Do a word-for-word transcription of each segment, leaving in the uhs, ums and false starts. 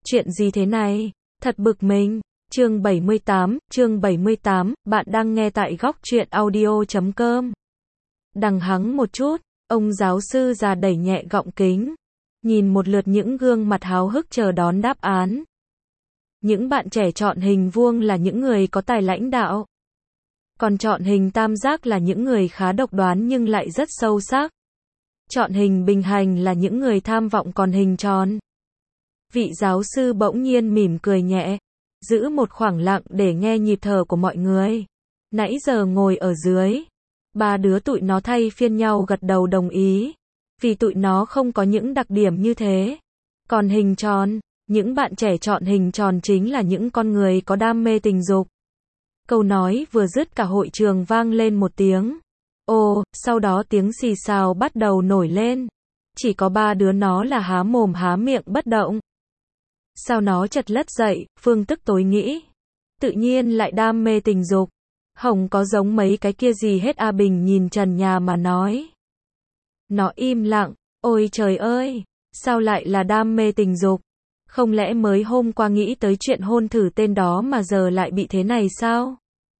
Chuyện gì thế này? Thật bực mình. Chương bảy mươi tám, chương bảy mươi tám, bạn đang nghe tại góc truyện audio chấm com. Đằng hắng một chút, ông giáo sư già đẩy nhẹ gọng kính, nhìn một lượt những gương mặt háo hức chờ đón đáp án. Những bạn trẻ chọn hình vuông là những người có tài lãnh đạo. Còn chọn hình tam giác là những người khá độc đoán nhưng lại rất sâu sắc. Chọn hình bình hành là những người tham vọng còn hình tròn. Vị giáo sư bỗng nhiên mỉm cười nhẹ, giữ một khoảng lặng để nghe nhịp thở của mọi người. Nãy giờ ngồi ở dưới, ba đứa tụi nó thay phiên nhau gật đầu đồng ý, vì tụi nó không có những đặc điểm như thế. Còn hình tròn, những bạn trẻ chọn hình tròn chính là những con người có đam mê tình dục. Câu nói vừa dứt cả hội trường vang lên một tiếng. Ồ, sau đó tiếng xì xào bắt đầu nổi lên. Chỉ có ba đứa nó là há mồm há miệng bất động. Sao nó chật lất dậy, Phương tức tối nghĩ. Tự nhiên lại đam mê tình dục. Hồng có giống mấy cái kia gì hết. A Bình nhìn trần nhà mà nói. Nó im lặng, ôi trời ơi, sao lại là đam mê tình dục? Không lẽ mới hôm qua nghĩ tới chuyện hôn thử tên đó mà giờ lại bị thế này sao?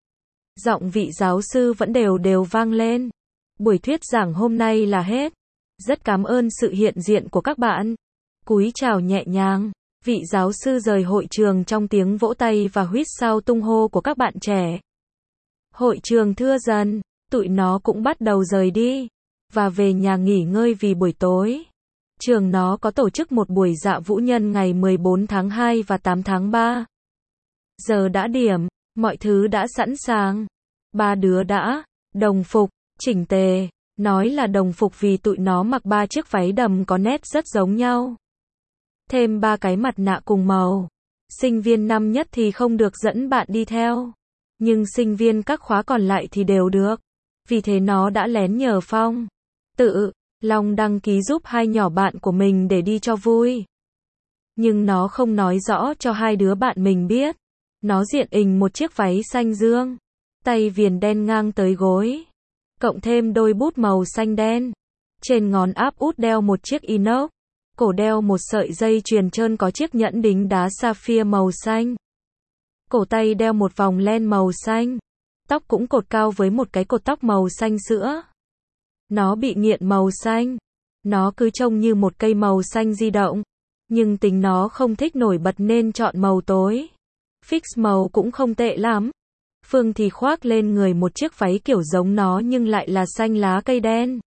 Giọng vị giáo sư vẫn đều đều vang lên. Buổi thuyết giảng hôm nay là hết. Rất cảm ơn sự hiện diện của các bạn. Cúi chào nhẹ nhàng, vị giáo sư rời hội trường trong tiếng vỗ tay và huýt sáo tung hô của các bạn trẻ. Hội trường thưa dần, tụi nó cũng bắt đầu rời đi và về nhà nghỉ ngơi vì buổi tối. Trường nó có tổ chức một buổi dạ vũ nhân ngày mười bốn tháng hai và tám tháng ba. Giờ đã điểm, mọi thứ đã sẵn sàng. Ba đứa đã đồng phục, chỉnh tề. Nói là đồng phục vì tụi nó mặc ba chiếc váy đầm có nét rất giống nhau. Thêm ba cái mặt nạ cùng màu. Sinh viên năm nhất thì không được dẫn bạn đi theo. Nhưng sinh viên các khóa còn lại thì đều được. Vì thế nó đã lén nhờ Phong, Tự, Long đăng ký giúp hai nhỏ bạn của mình để đi cho vui. Nhưng nó không nói rõ cho hai đứa bạn mình biết. Nó diện ình một chiếc váy xanh dương, tay viền đen ngang tới gối, cộng thêm đôi bút màu xanh đen. Trên ngón áp út đeo một chiếc inox, cổ đeo một sợi dây chuyền trơn có chiếc nhẫn đính đá sapphire màu xanh. Cổ tay đeo một vòng len màu xanh. Tóc cũng cột cao với một cái cột tóc màu xanh sữa. Nó bị nghiện màu xanh. Nó cứ trông như một cây màu xanh di động. Nhưng tính nó không thích nổi bật nên chọn màu tối. Fix màu cũng không tệ lắm. Phương thì khoác lên người một chiếc váy kiểu giống nó nhưng lại là xanh lá cây đen.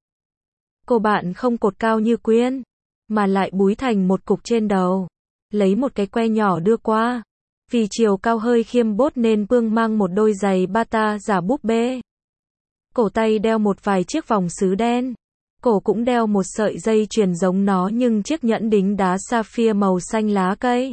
Cô bạn không cột cao như Quyên, mà lại búi thành một cục trên đầu. Lấy một cái que nhỏ đưa qua. Vì chiều cao hơi khiêm bốt nên Phương mang một đôi giày bata giả búp bê. Cổ tay đeo một vài chiếc vòng sứ đen. Cổ cũng đeo một sợi dây chuyền giống nó nhưng chiếc nhẫn đính đá sapphire màu xanh lá cây.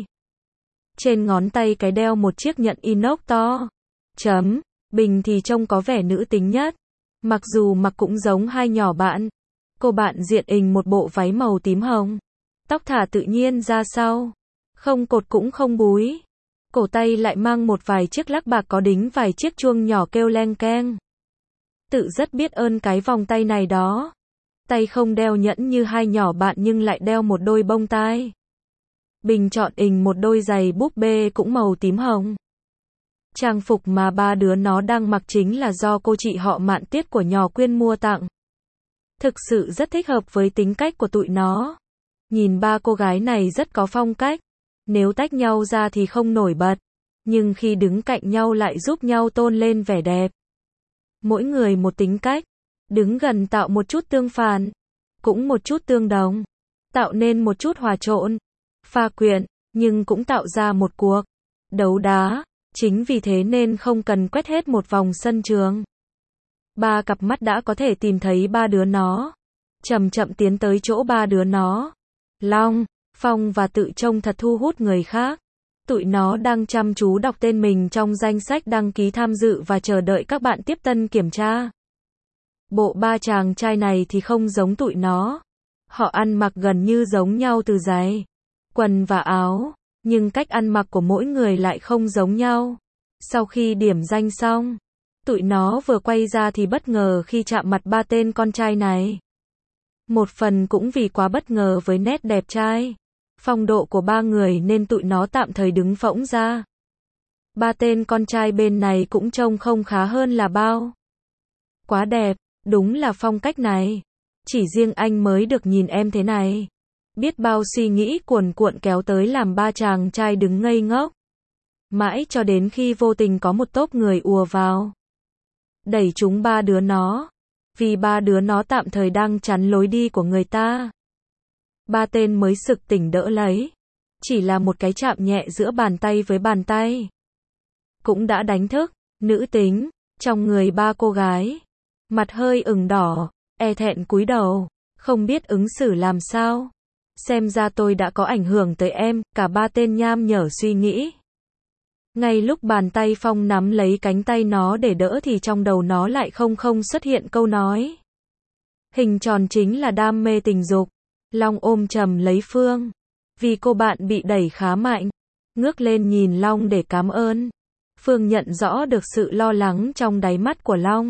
Trên ngón tay cái đeo một chiếc nhẫn inox to. Chấm. Bình thì trông có vẻ nữ tính nhất. Mặc dù mặc cũng giống hai nhỏ bạn. Cô bạn diện ình một bộ váy màu tím hồng. Tóc thả tự nhiên ra sau. Không cột cũng không búi. Cổ tay lại mang một vài chiếc lắc bạc có đính vài chiếc chuông nhỏ kêu leng keng. Tự rất biết ơn cái vòng tay này đó. Tay không đeo nhẫn như hai nhỏ bạn nhưng lại đeo một đôi bông tai. Bình chọn ình một đôi giày búp bê cũng màu tím hồng. Trang phục mà ba đứa nó đang mặc chính là do cô chị họ Mạn Tiết của nhỏ Quyên mua tặng. Thực sự rất thích hợp với tính cách của tụi nó. Nhìn ba cô gái này rất có phong cách. Nếu tách nhau ra thì không nổi bật. Nhưng khi đứng cạnh nhau lại giúp nhau tôn lên vẻ đẹp. Mỗi người một tính cách. Đứng gần tạo một chút tương phản. Cũng một chút tương đồng. Tạo nên một chút hòa trộn. Pha quyện. Nhưng cũng tạo ra một cuộc đấu đá. Chính vì thế nên không cần quét hết một vòng sân trường. Ba cặp mắt đã có thể tìm thấy ba đứa nó. Chậm chậm tiến tới chỗ ba đứa nó. Long, Phong và Tự trông thật thu hút người khác. Tụi nó đang chăm chú đọc tên mình trong danh sách đăng ký tham dự và chờ đợi các bạn tiếp tân kiểm tra. Bộ ba chàng trai này thì không giống tụi nó. Họ ăn mặc gần như giống nhau từ giày, quần và áo. Nhưng cách ăn mặc của mỗi người lại không giống nhau. Sau khi điểm danh xong, tụi nó vừa quay ra thì bất ngờ khi chạm mặt ba tên con trai này. Một phần cũng vì quá bất ngờ với nét đẹp trai Phong độ của ba người nên tụi nó tạm thời đứng phỗng ra. Ba tên con trai bên này cũng trông không khá hơn là bao. Quá đẹp, đúng là phong cách này. Chỉ riêng anh mới được nhìn em thế này. Biết bao suy nghĩ cuồn cuộn kéo tới làm ba chàng trai đứng ngây ngốc. Mãi cho đến khi vô tình có một tốp người ùa vào. Đẩy chúng ba đứa nó. Vì ba đứa nó tạm thời đang chắn lối đi của người ta. Ba tên mới sực tỉnh đỡ lấy. Chỉ là một cái chạm nhẹ giữa bàn tay với bàn tay. Cũng đã đánh thức, nữ tính, trong người ba cô gái. Mặt hơi ửng đỏ, e thẹn cúi đầu, không biết ứng xử làm sao. Xem ra tôi đã có ảnh hưởng tới em, cả ba tên nham nhở suy nghĩ. Ngay lúc bàn tay Phong nắm lấy cánh tay nó để đỡ thì trong đầu nó lại không không xuất hiện câu nói. Hình tròn chính là đam mê tình dục. Long ôm chầm lấy Phương. Vì cô bạn bị đẩy khá mạnh. Ngước lên nhìn Long để cảm ơn. Phương nhận rõ được sự lo lắng trong đáy mắt của Long.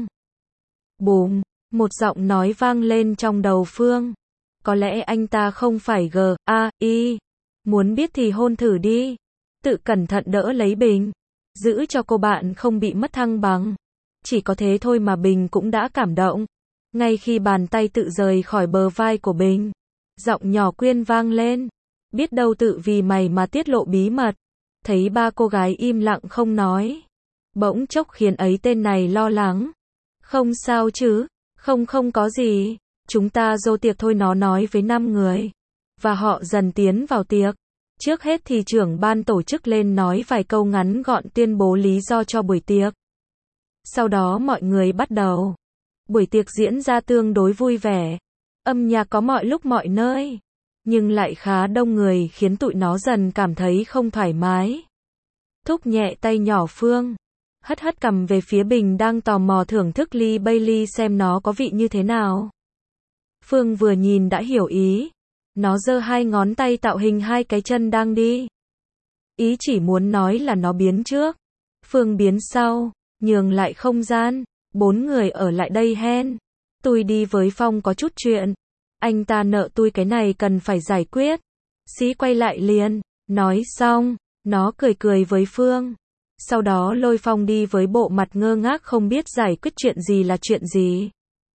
Bùm, một giọng nói vang lên trong đầu Phương. Có lẽ anh ta không phải G, A, I. Muốn biết thì hôn thử đi. Tự cẩn thận đỡ lấy Bình. Giữ cho cô bạn không bị mất thăng bằng. Chỉ có thế thôi mà Bình cũng đã cảm động. Ngay khi bàn tay tự rời khỏi bờ vai của Bình. Giọng nhỏ quyên vang lên. Biết đâu tự vì mày mà tiết lộ bí mật. Thấy ba cô gái im lặng không nói. Bỗng chốc khiến ấy tên này lo lắng. Không sao chứ, không không có gì. Chúng ta dô tiệc thôi, nó nói với năm người. Và họ dần tiến vào tiệc. Trước hết thì trưởng ban tổ chức lên nói vài câu ngắn gọn tuyên bố lý do cho buổi tiệc. Sau đó mọi người bắt đầu. Buổi tiệc diễn ra tương đối vui vẻ. Âm nhạc có mọi lúc mọi nơi. Nhưng lại khá đông người khiến tụi nó dần cảm thấy không thoải mái. Thúc nhẹ tay nhỏ Phương. Hất hất cầm về phía Bình đang tò mò thưởng thức ly Bailey xem nó có vị như thế nào. Phương vừa nhìn đã hiểu ý. Nó giơ hai ngón tay tạo hình hai cái chân đang đi. Ý chỉ muốn nói là nó biến trước. Phương biến sau, nhường lại không gian. Bốn người ở lại đây hen. Tôi đi với Phong có chút chuyện. Anh ta nợ tôi cái này cần phải giải quyết. Sĩ quay lại liền. Nói xong, nó cười cười với Phương. Sau đó lôi Phong đi với bộ mặt ngơ ngác không biết giải quyết chuyện gì là chuyện gì.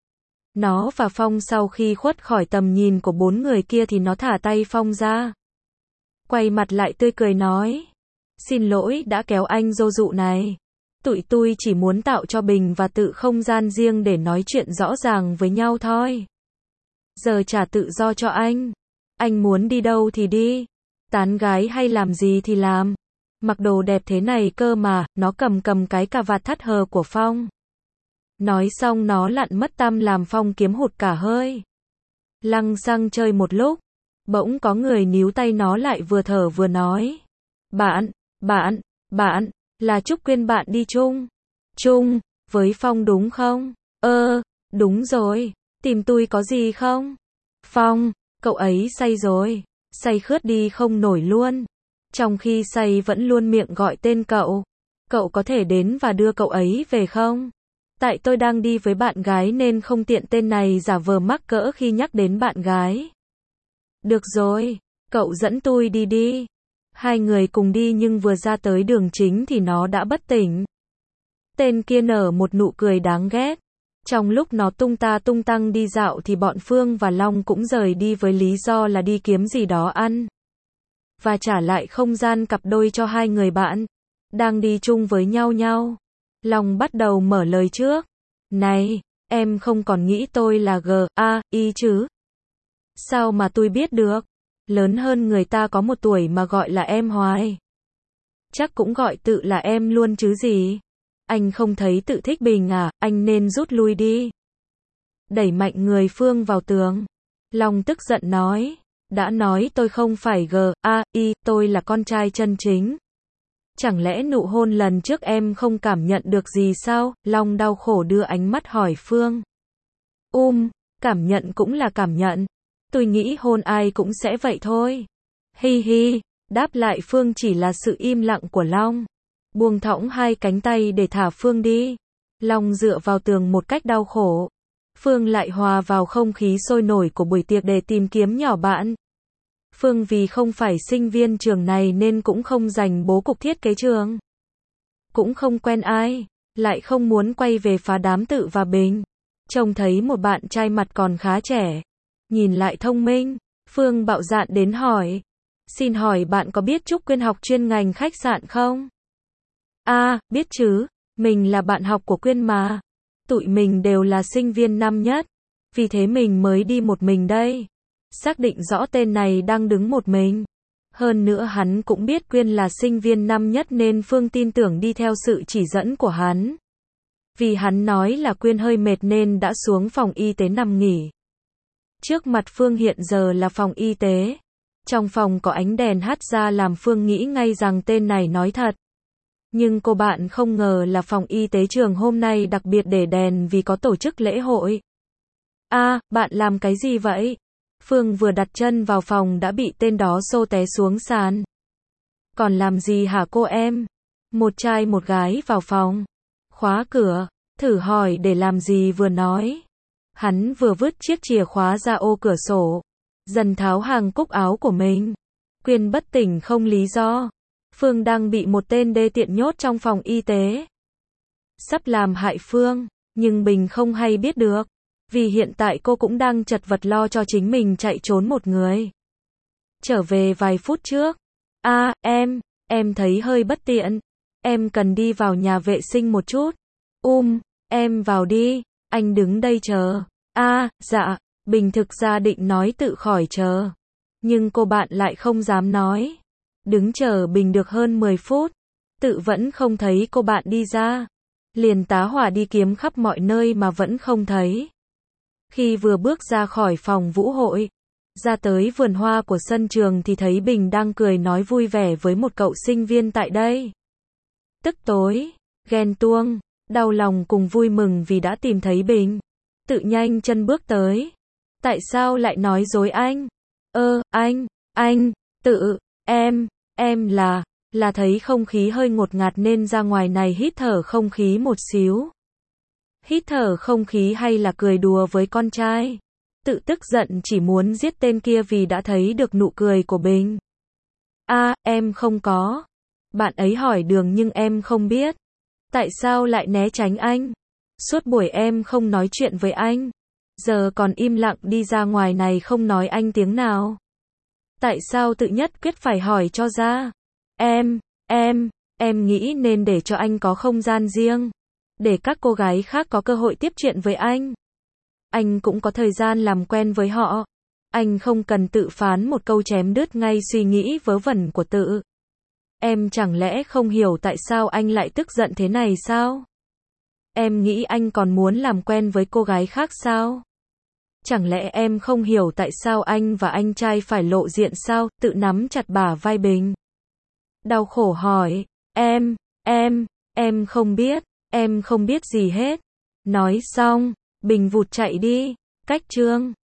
Nó và Phong sau khi khuất khỏi tầm nhìn của bốn người kia thì nó thả tay Phong ra. Quay mặt lại tươi cười nói. Xin lỗi đã kéo anh dô dụ này. Tụi tôi chỉ muốn tạo cho Bình và Tự không gian riêng để nói chuyện rõ ràng với nhau thôi. Giờ trả tự do cho anh. Anh muốn đi đâu thì đi. Tán gái hay làm gì thì làm. Mặc đồ đẹp thế này cơ mà. Nó cầm cầm cái cà vạt thắt hờ của Phong. Nói xong nó lặn mất tăm làm Phong kiếm hụt cả hơi. Lăng xăng chơi một lúc. Bỗng có người níu tay nó lại vừa thở vừa nói. Bạn, bạn, bạn, là Trúc Quyên bạn đi chung. Chung, với Phong đúng không? Ơ, đúng rồi, tìm tôi có gì không? Phong, cậu ấy say rồi, say khướt đi không nổi luôn. Trong khi say vẫn luôn miệng gọi tên cậu. Cậu có thể đến và đưa cậu ấy về không? Tại tôi đang đi với bạn gái nên không tiện tên này giả vờ mắc cỡ khi nhắc đến bạn gái. Được rồi, cậu dẫn tôi đi đi. Hai người cùng đi nhưng vừa ra tới đường chính thì nó đã bất tỉnh. Tên kia nở một nụ cười đáng ghét. Trong lúc nó tung ta tung tăng đi dạo thì bọn Phương và Long cũng rời đi với lý do là đi kiếm gì đó ăn. Và trả lại không gian cặp đôi cho hai người bạn. Đang đi chung với nhau nhau. Long bắt đầu mở lời trước. Này, em không còn nghĩ tôi là G, A, I chứ? Sao mà tôi biết được? Lớn hơn người ta có một tuổi mà gọi là em hoài. Chắc cũng gọi tự là em luôn chứ gì? Anh không thấy tự thích Bình à, anh nên rút lui đi. Đẩy mạnh người Phương vào tường. Long tức giận nói. Đã nói tôi không phải G, A, I, tôi là con trai chân chính. Chẳng lẽ nụ hôn lần trước em không cảm nhận được gì sao? Long đau khổ đưa ánh mắt hỏi Phương. Um, cảm nhận cũng là cảm nhận. Tôi nghĩ hôn ai cũng sẽ vậy thôi. Hi hi, đáp lại Phương chỉ là sự im lặng của Long. Buông thõng hai cánh tay để thả Phương đi. Long dựa vào tường một cách đau khổ. Phương lại hòa vào không khí sôi nổi của buổi tiệc để tìm kiếm nhỏ bạn. Phương vì không phải sinh viên trường này nên cũng không dành bố cục thiết kế trường. Cũng không quen ai, lại không muốn quay về phá đám Tự và Bình. Trông thấy một bạn trai mặt còn khá trẻ, nhìn lại thông minh, Phương bạo dạn đến hỏi. Xin hỏi bạn có biết Trúc Quyên học chuyên ngành khách sạn không? À, biết chứ, mình là bạn học của Quyên mà. Tụi mình đều là sinh viên năm nhất, vì thế mình mới đi một mình đây. Xác định rõ tên này đang đứng một mình. Hơn nữa hắn cũng biết Quyên là sinh viên năm nhất nên Phương tin tưởng đi theo sự chỉ dẫn của hắn. Vì hắn nói là Quyên hơi mệt nên đã xuống phòng y tế nằm nghỉ. Trước mặt Phương hiện giờ là phòng y tế. Trong phòng có ánh đèn hắt ra làm Phương nghĩ ngay rằng tên này nói thật. Nhưng cô bạn không ngờ là phòng y tế trường hôm nay đặc biệt để đèn vì có tổ chức lễ hội. À, bạn làm cái gì vậy? Phương vừa đặt chân vào phòng đã bị tên đó xô té xuống sàn. Còn làm gì hả cô em? Một trai một gái vào phòng. Khóa cửa, thử hỏi để làm gì vừa nói. Hắn vừa vứt chiếc chìa khóa ra ô cửa sổ. Dần tháo hàng cúc áo của mình. Quyên bất tỉnh không lý do. Phương đang bị một tên đê tiện nhốt trong phòng y tế. Sắp làm hại Phương, nhưng Bình không hay biết được. Vì hiện tại cô cũng đang chật vật lo cho chính mình chạy trốn một người. Trở về vài phút trước. À, em, em thấy hơi bất tiện. Em cần đi vào nhà vệ sinh một chút. Um, em vào đi, anh đứng đây chờ. À, dạ, Bình thực ra định nói tự khỏi chờ. Nhưng cô bạn lại không dám nói. Đứng chờ Bình được hơn mười phút. Tự vẫn không thấy cô bạn đi ra. Liền tá hỏa đi kiếm khắp mọi nơi mà vẫn không thấy. Khi vừa bước ra khỏi phòng vũ hội, ra tới vườn hoa của sân trường thì thấy Bình đang cười nói vui vẻ với một cậu sinh viên tại đây. Tức tối, ghen tuông, đau lòng cùng vui mừng vì đã tìm thấy Bình. Tự nhanh chân bước tới. Tại sao lại nói dối anh? Ơ, anh, anh, tự, em, em là, là thấy không khí hơi ngột ngạt nên ra ngoài này hít thở không khí một xíu. Hít thở không khí hay là cười đùa với con trai? Tự tức giận chỉ muốn giết tên kia vì đã thấy được nụ cười của Bình. À, em không có. Bạn ấy hỏi đường nhưng em không biết. Tại sao lại né tránh anh? Suốt buổi em không nói chuyện với anh. Giờ còn im lặng đi ra ngoài này không nói anh tiếng nào. Tại sao tự nhất quyết phải hỏi cho ra? Em, em, em nghĩ nên để cho anh có không gian riêng. Để các cô gái khác có cơ hội tiếp chuyện với anh. Anh cũng có thời gian làm quen với họ. Anh không cần tự phán một câu chém đứt ngay suy nghĩ vớ vẩn của tự. Em chẳng lẽ không hiểu tại sao anh lại tức giận thế này sao? Em nghĩ anh còn muốn làm quen với cô gái khác sao? Chẳng lẽ em không hiểu tại sao anh và anh trai phải lộ diện sao? Tự nắm chặt bả vai Bình. Đau khổ hỏi. Em, em, em không biết. Em không biết gì hết. Nói xong, Bình vụt chạy đi. Cách trường.